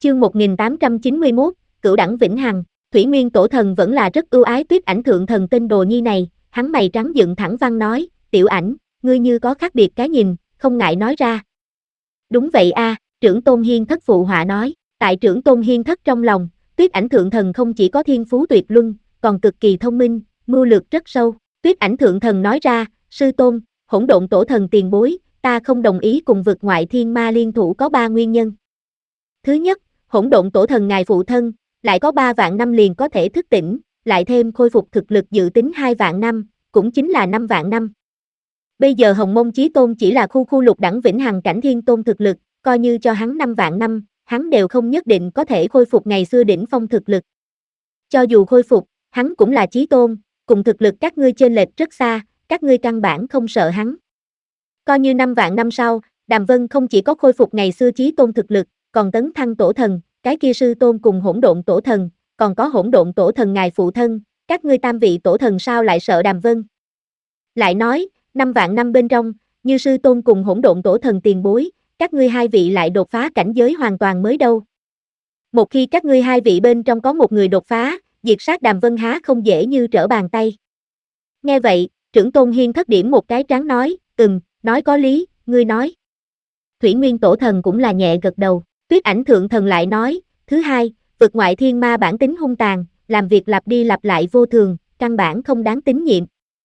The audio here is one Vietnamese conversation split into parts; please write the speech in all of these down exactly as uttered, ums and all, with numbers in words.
Chương một nghìn tám trăm chín mươi mốt, Cửu đẳng vĩnh hằng. Thủy Nguyên Tổ Thần vẫn là rất ưu ái Tuyết Ảnh Thượng Thần tên đồ nhi này, hắn mày trắng dựng thẳng văn nói, Tiểu Ảnh, ngươi như có khác biệt cái nhìn, không ngại nói ra. Đúng vậy a, à, Trưởng Tôn Hiên Thất phụ họa nói, tại Trưởng Tôn Hiên Thất trong lòng, Tuyết Ảnh Thượng Thần không chỉ có thiên phú tuyệt luân, còn cực kỳ thông minh, mưu lược rất sâu. Tuyết Ảnh Thượng Thần nói ra, sư tôn, Hỗn Độn Tổ Thần tiền bối, ta không đồng ý cùng vực ngoại thiên ma liên thủ có ba nguyên nhân. Thứ nhất, Hỗn Độn Tổ Thần ngài phụ thân, lại có ba vạn năm liền có thể thức tỉnh, lại thêm khôi phục thực lực dự tính hai vạn năm, cũng chính là năm vạn năm. Bây giờ Hồng Mông Chí Tôn chỉ là khu khu lục đẳng vĩnh hằng cảnh thiên tôn thực lực, coi như cho hắn năm vạn năm, hắn đều không nhất định có thể khôi phục ngày xưa đỉnh phong thực lực. Cho dù khôi phục, hắn cũng là Chí Tôn, cùng thực lực các ngươi chênh lệch rất xa, các ngươi căn bản không sợ hắn. Coi như năm vạn năm sau, Đàm Vân không chỉ có khôi phục ngày xưa Chí Tôn thực lực, còn tấn thăng tổ thần, cái kia sư tôn cùng Hỗn Độn Tổ Thần, còn có Hỗn Độn Tổ Thần ngài phụ thân, các ngươi tam vị tổ thần sao lại sợ Đàm Vân? Lại nói, năm vạn năm bên trong, như sư tôn cùng Hỗn Độn Tổ Thần tiền bối, các ngươi hai vị lại đột phá cảnh giới hoàn toàn mới đâu. Một khi các ngươi hai vị bên trong có một người đột phá, diệt sát Đàm Vân há không dễ như trở bàn tay. Nghe vậy, Trưởng Tôn Hiên Thất điểm một cái trán nói, ừm, nói có lý, ngươi nói. Thủy Nguyên Tổ Thần cũng là nhẹ gật đầu. Tuyết Ảnh Thượng Thần lại nói, thứ hai, vực ngoại thiên ma bản tính hung tàn, làm việc lặp đi lặp lại vô thường, căn bản không đáng tín nhiệm.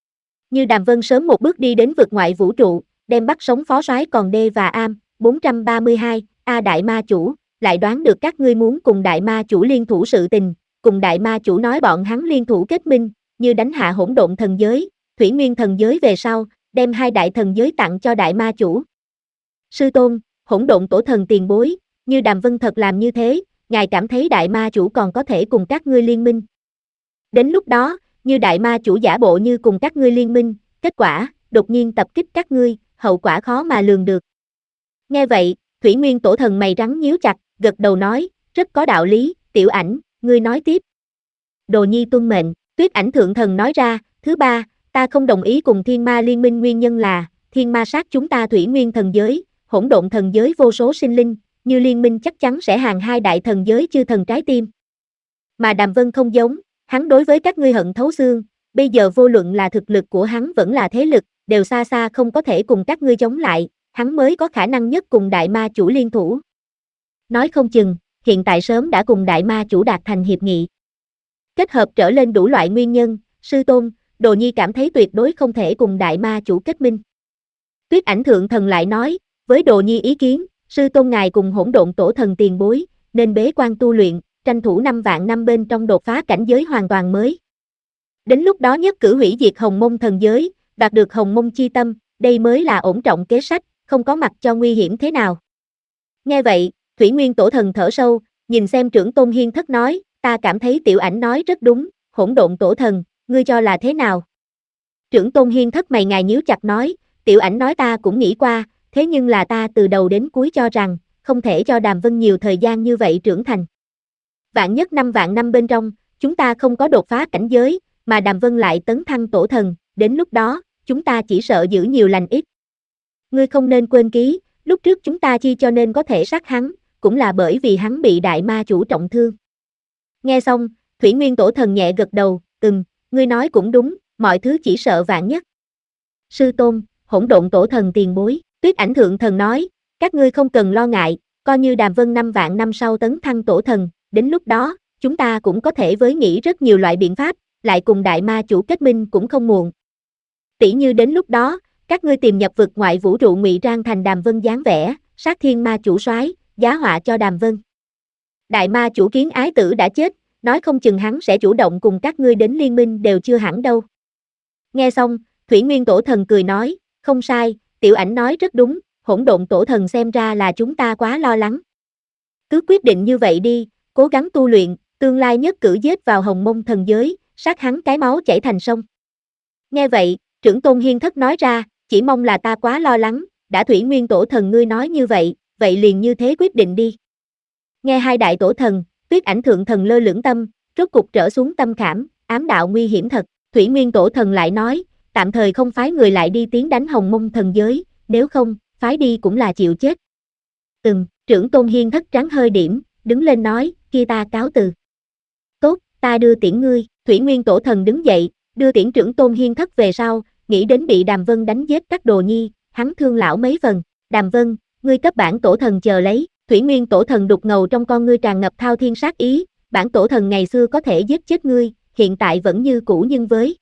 Như Đàm Vân sớm một bước đi đến vực ngoại vũ trụ, đem bắt sống phó soái còn đê và am, bốn trăm ba mươi hai, A Đại Ma Chủ, lại đoán được các ngươi muốn cùng Đại Ma Chủ liên thủ sự tình, cùng Đại Ma Chủ nói bọn hắn liên thủ kết minh, như đánh hạ Hỗn Độn Thần Giới, Thủy Nguyên Thần Giới về sau, đem hai đại thần giới tặng cho Đại Ma Chủ. Sư tôn, Hỗn Độn Tổ Thần tiền bối, như Đàm Vân thật làm như thế, ngài cảm thấy Đại Ma Chủ còn có thể cùng các ngươi liên minh. Đến lúc đó, như Đại Ma Chủ giả bộ như cùng các ngươi liên minh, kết quả, đột nhiên tập kích các ngươi, hậu quả khó mà lường được. Nghe vậy, Thủy Nguyên Tổ Thần mày trắng nhíu chặt, gật đầu nói, rất có đạo lý, Tiểu Ảnh, ngươi nói tiếp. Đồ nhi tuân mệnh, Tuyết Ảnh Thượng Thần nói ra, thứ ba, ta không đồng ý cùng Thiên Ma liên minh nguyên nhân là, Thiên Ma sát chúng ta Thủy Nguyên Thần Giới, Hỗn Độn Thần Giới vô số sinh linh, như liên minh chắc chắn sẽ hàng hai đại thần giới chư thần trái tim. Mà Đàm Vân không giống, hắn đối với các ngươi hận thấu xương, bây giờ vô luận là thực lực của hắn vẫn là thế lực, đều xa xa không có thể cùng các ngươi chống lại, hắn mới có khả năng nhất cùng Đại Ma Chủ liên thủ. Nói không chừng, hiện tại sớm đã cùng Đại Ma Chủ đạt thành hiệp nghị. Kết hợp trở lên đủ loại nguyên nhân, sư tôn, Đồ nhi cảm thấy tuyệt đối không thể cùng Đại Ma Chủ kết minh. Tuyết Ảnh Thượng Thần lại nói, với Đồ nhi ý kiến, sư tôn ngài cùng Hỗn Độn Tổ Thần tiền bối, nên bế quan tu luyện, tranh thủ năm vạn năm bên trong đột phá cảnh giới hoàn toàn mới. Đến lúc đó nhất cử hủy diệt Hồng Mông Thần Giới, đạt được Hồng Mông chi tâm, đây mới là ổn trọng kế sách, không có mặt cho nguy hiểm thế nào. Nghe vậy, Thủy Nguyên Tổ Thần thở sâu, nhìn xem Trưởng Tôn Hiên Thất nói, ta cảm thấy Tiểu Ảnh nói rất đúng, Hỗn Độn Tổ Thần, ngươi cho là thế nào? Trưởng Tôn Hiên Thất mày ngài nhíu chặt nói, Tiểu Ảnh nói ta cũng nghĩ qua, thế nhưng là ta từ đầu đến cuối cho rằng, không thể cho Đàm Vân nhiều thời gian như vậy trưởng thành. Vạn nhất năm vạn năm bên trong, chúng ta không có đột phá cảnh giới, mà Đàm Vân lại tấn thăng tổ thần, đến lúc đó, chúng ta chỉ sợ giữ nhiều lành ít. Ngươi không nên quên ký, lúc trước chúng ta chi cho nên có thể sát hắn, cũng là bởi vì hắn bị Đại Ma Chủ trọng thương. Nghe xong, Thủy Nguyên Tổ Thần nhẹ gật đầu, ừm, ngươi nói cũng đúng, mọi thứ chỉ sợ vạn nhất. Sư tôn, Hỗn Độn Tổ Thần tiền bối, Tuyết Ảnh Thượng Thần nói, các ngươi không cần lo ngại, coi như Đàm Vân năm vạn năm sau tấn thăng tổ thần, đến lúc đó, chúng ta cũng có thể với nghĩ rất nhiều loại biện pháp, lại cùng Đại Ma Chủ kết minh cũng không muộn. Tỷ như đến lúc đó, các ngươi tìm nhập vực ngoại vũ trụ ngụy trang thành Đàm Vân dáng vẻ, sát Thiên Ma Chủ soái, giá họa cho Đàm Vân. Đại Ma Chủ Kiến Ái Tử đã chết, nói không chừng hắn sẽ chủ động cùng các ngươi đến liên minh đều chưa hẳn đâu. Nghe xong, Thủy Nguyên Tổ Thần cười nói, không sai, Tiểu Ảnh nói rất đúng, Hỗn Độn Tổ Thần xem ra là chúng ta quá lo lắng. Cứ quyết định như vậy đi, cố gắng tu luyện, tương lai nhất cử giết vào Hồng Mông Thần Giới, sát hắn cái máu chảy thành sông. Nghe vậy, Trưởng Tôn Hiên Thất nói ra, chỉ mong là ta quá lo lắng, đã Thủy Nguyên Tổ Thần ngươi nói như vậy, vậy liền như thế quyết định đi. Nghe hai đại tổ thần, Tuyết Ảnh Thượng Thần lơ lửng tâm, rốt cục trở xuống tâm khảm, ám đạo nguy hiểm thật, Thủy Nguyên Tổ Thần lại nói, tạm thời không phái người lại đi tiến đánh Hồng Mông Thần Giới, nếu không, phái đi cũng là chịu chết. Ừm, Trưởng Tôn Hiên Thất trắng hơi điểm, đứng lên nói, kia ta cáo từ. Tốt, ta đưa tiễn ngươi, Thủy Nguyên Tổ Thần đứng dậy, đưa tiễn trưởng Tôn Hiên Thất về sau, nghĩ đến bị Đàm Vân đánh giết các đồ nhi, hắn thương lão mấy phần, Đàm Vân, ngươi cấp bản tổ thần chờ lấy, Thủy Nguyên Tổ Thần đục ngầu trong con ngươi tràn ngập thao thiên sát ý, bản tổ thần ngày xưa có thể giết chết ngươi, hiện tại vẫn như cũ nhưng với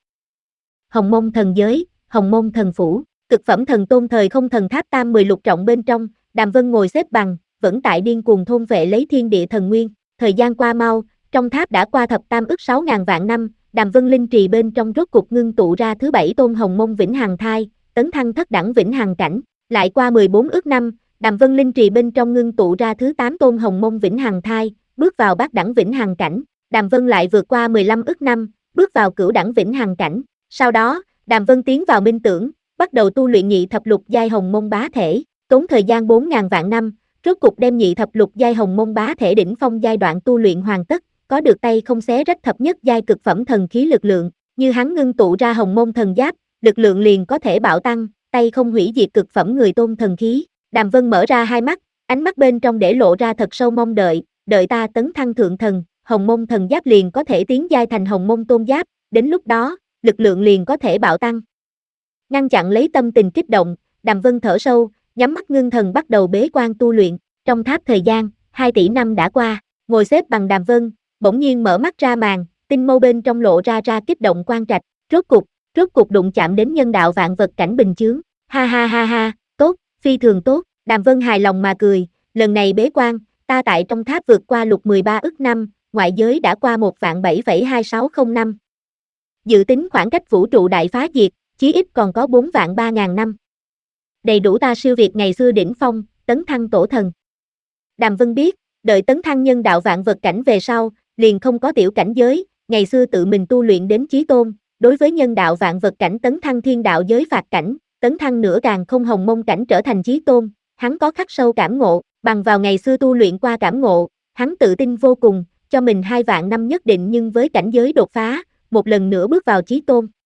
Hồng Mông Thần Giới, Hồng Mông Thần Phủ, cực phẩm thần tôn thời không thần tháp tam mười lục trọng bên trong, Đàm Vân ngồi xếp bằng, vẫn tại điên cuồng thôn vệ lấy thiên địa thần nguyên, thời gian qua mau, trong tháp đã qua thập tam ức sáu ngàn vạn năm, Đàm Vân linh trì bên trong rốt cục ngưng tụ ra thứ bảy tôn Hồng Mông Vĩnh Hằng Thai, tấn thăng thất đẳng Vĩnh Hằng cảnh, lại qua mười bốn ức năm, Đàm Vân linh trì bên trong ngưng tụ ra thứ tám tôn Hồng Mông Vĩnh Hằng Thai, bước vào bát đẳng Vĩnh Hằng cảnh, Đàm Vân lại vượt qua mười lăm ức năm, bước vào cửu đẳng Vĩnh Hằng cảnh, sau đó, Đàm Vân tiến vào minh tưởng, bắt đầu tu luyện nhị thập lục giai Hồng Mông Bá Thể, tốn thời gian bốn ngàn vạn năm, rốt cục đem nhị thập lục giai Hồng Mông Bá Thể đỉnh phong giai đoạn tu luyện hoàn tất, có được tay không xé rách thập nhất giai cực phẩm thần khí lực lượng, như hắn ngưng tụ ra Hồng Mông Thần Giáp, lực lượng liền có thể bạo tăng, tay không hủy diệt cực phẩm người tôn thần khí. Đàm Vân mở ra hai mắt, ánh mắt bên trong để lộ ra thật sâu mong đợi, đợi ta tấn thăng thượng thần, Hồng Mông Thần Giáp liền có thể tiến giai thành Hồng Mông Tôn Giáp, đến lúc đó, lực lượng liền có thể bạo tăng. Ngăn chặn lấy tâm tình kích động, Đàm Vân thở sâu, nhắm mắt ngưng thần bắt đầu bế quan tu luyện, trong tháp thời gian, hai tỷ năm đã qua, ngồi xếp bằng Đàm Vân, bỗng nhiên mở mắt ra màn, tinh mâu bên trong lộ ra ra kích động quan trạch, rốt cục, rốt cục đụng chạm đến nhân đạo vạn vật cảnh bình chướng, ha ha ha ha, tốt, phi thường tốt, Đàm Vân hài lòng mà cười, lần này bế quan, ta tại trong tháp vượt qua lục mười ba ức năm, ngoại giới đã qua một vạn bảy phẩy hai sáu không năm. Dự tính khoảng cách vũ trụ đại phá diệt, chí ít còn có bốn vạn ba ngàn năm. Đầy đủ ta siêu việt ngày xưa đỉnh phong, tấn thăng tổ thần. Đàm Vân biết, đợi tấn thăng nhân đạo vạn vật cảnh về sau, liền không có tiểu cảnh giới, ngày xưa tự mình tu luyện đến chí tôn, đối với nhân đạo vạn vật cảnh tấn thăng thiên đạo giới phạt cảnh, tấn thăng nửa càng không Hồng Mông cảnh trở thành chí tôn, hắn có khắc sâu cảm ngộ, bằng vào ngày xưa tu luyện qua cảm ngộ, hắn tự tin vô cùng, cho mình hai vạn năm nhất định nhưng với cảnh giới đột phá, một lần nữa bước vào chí tôn.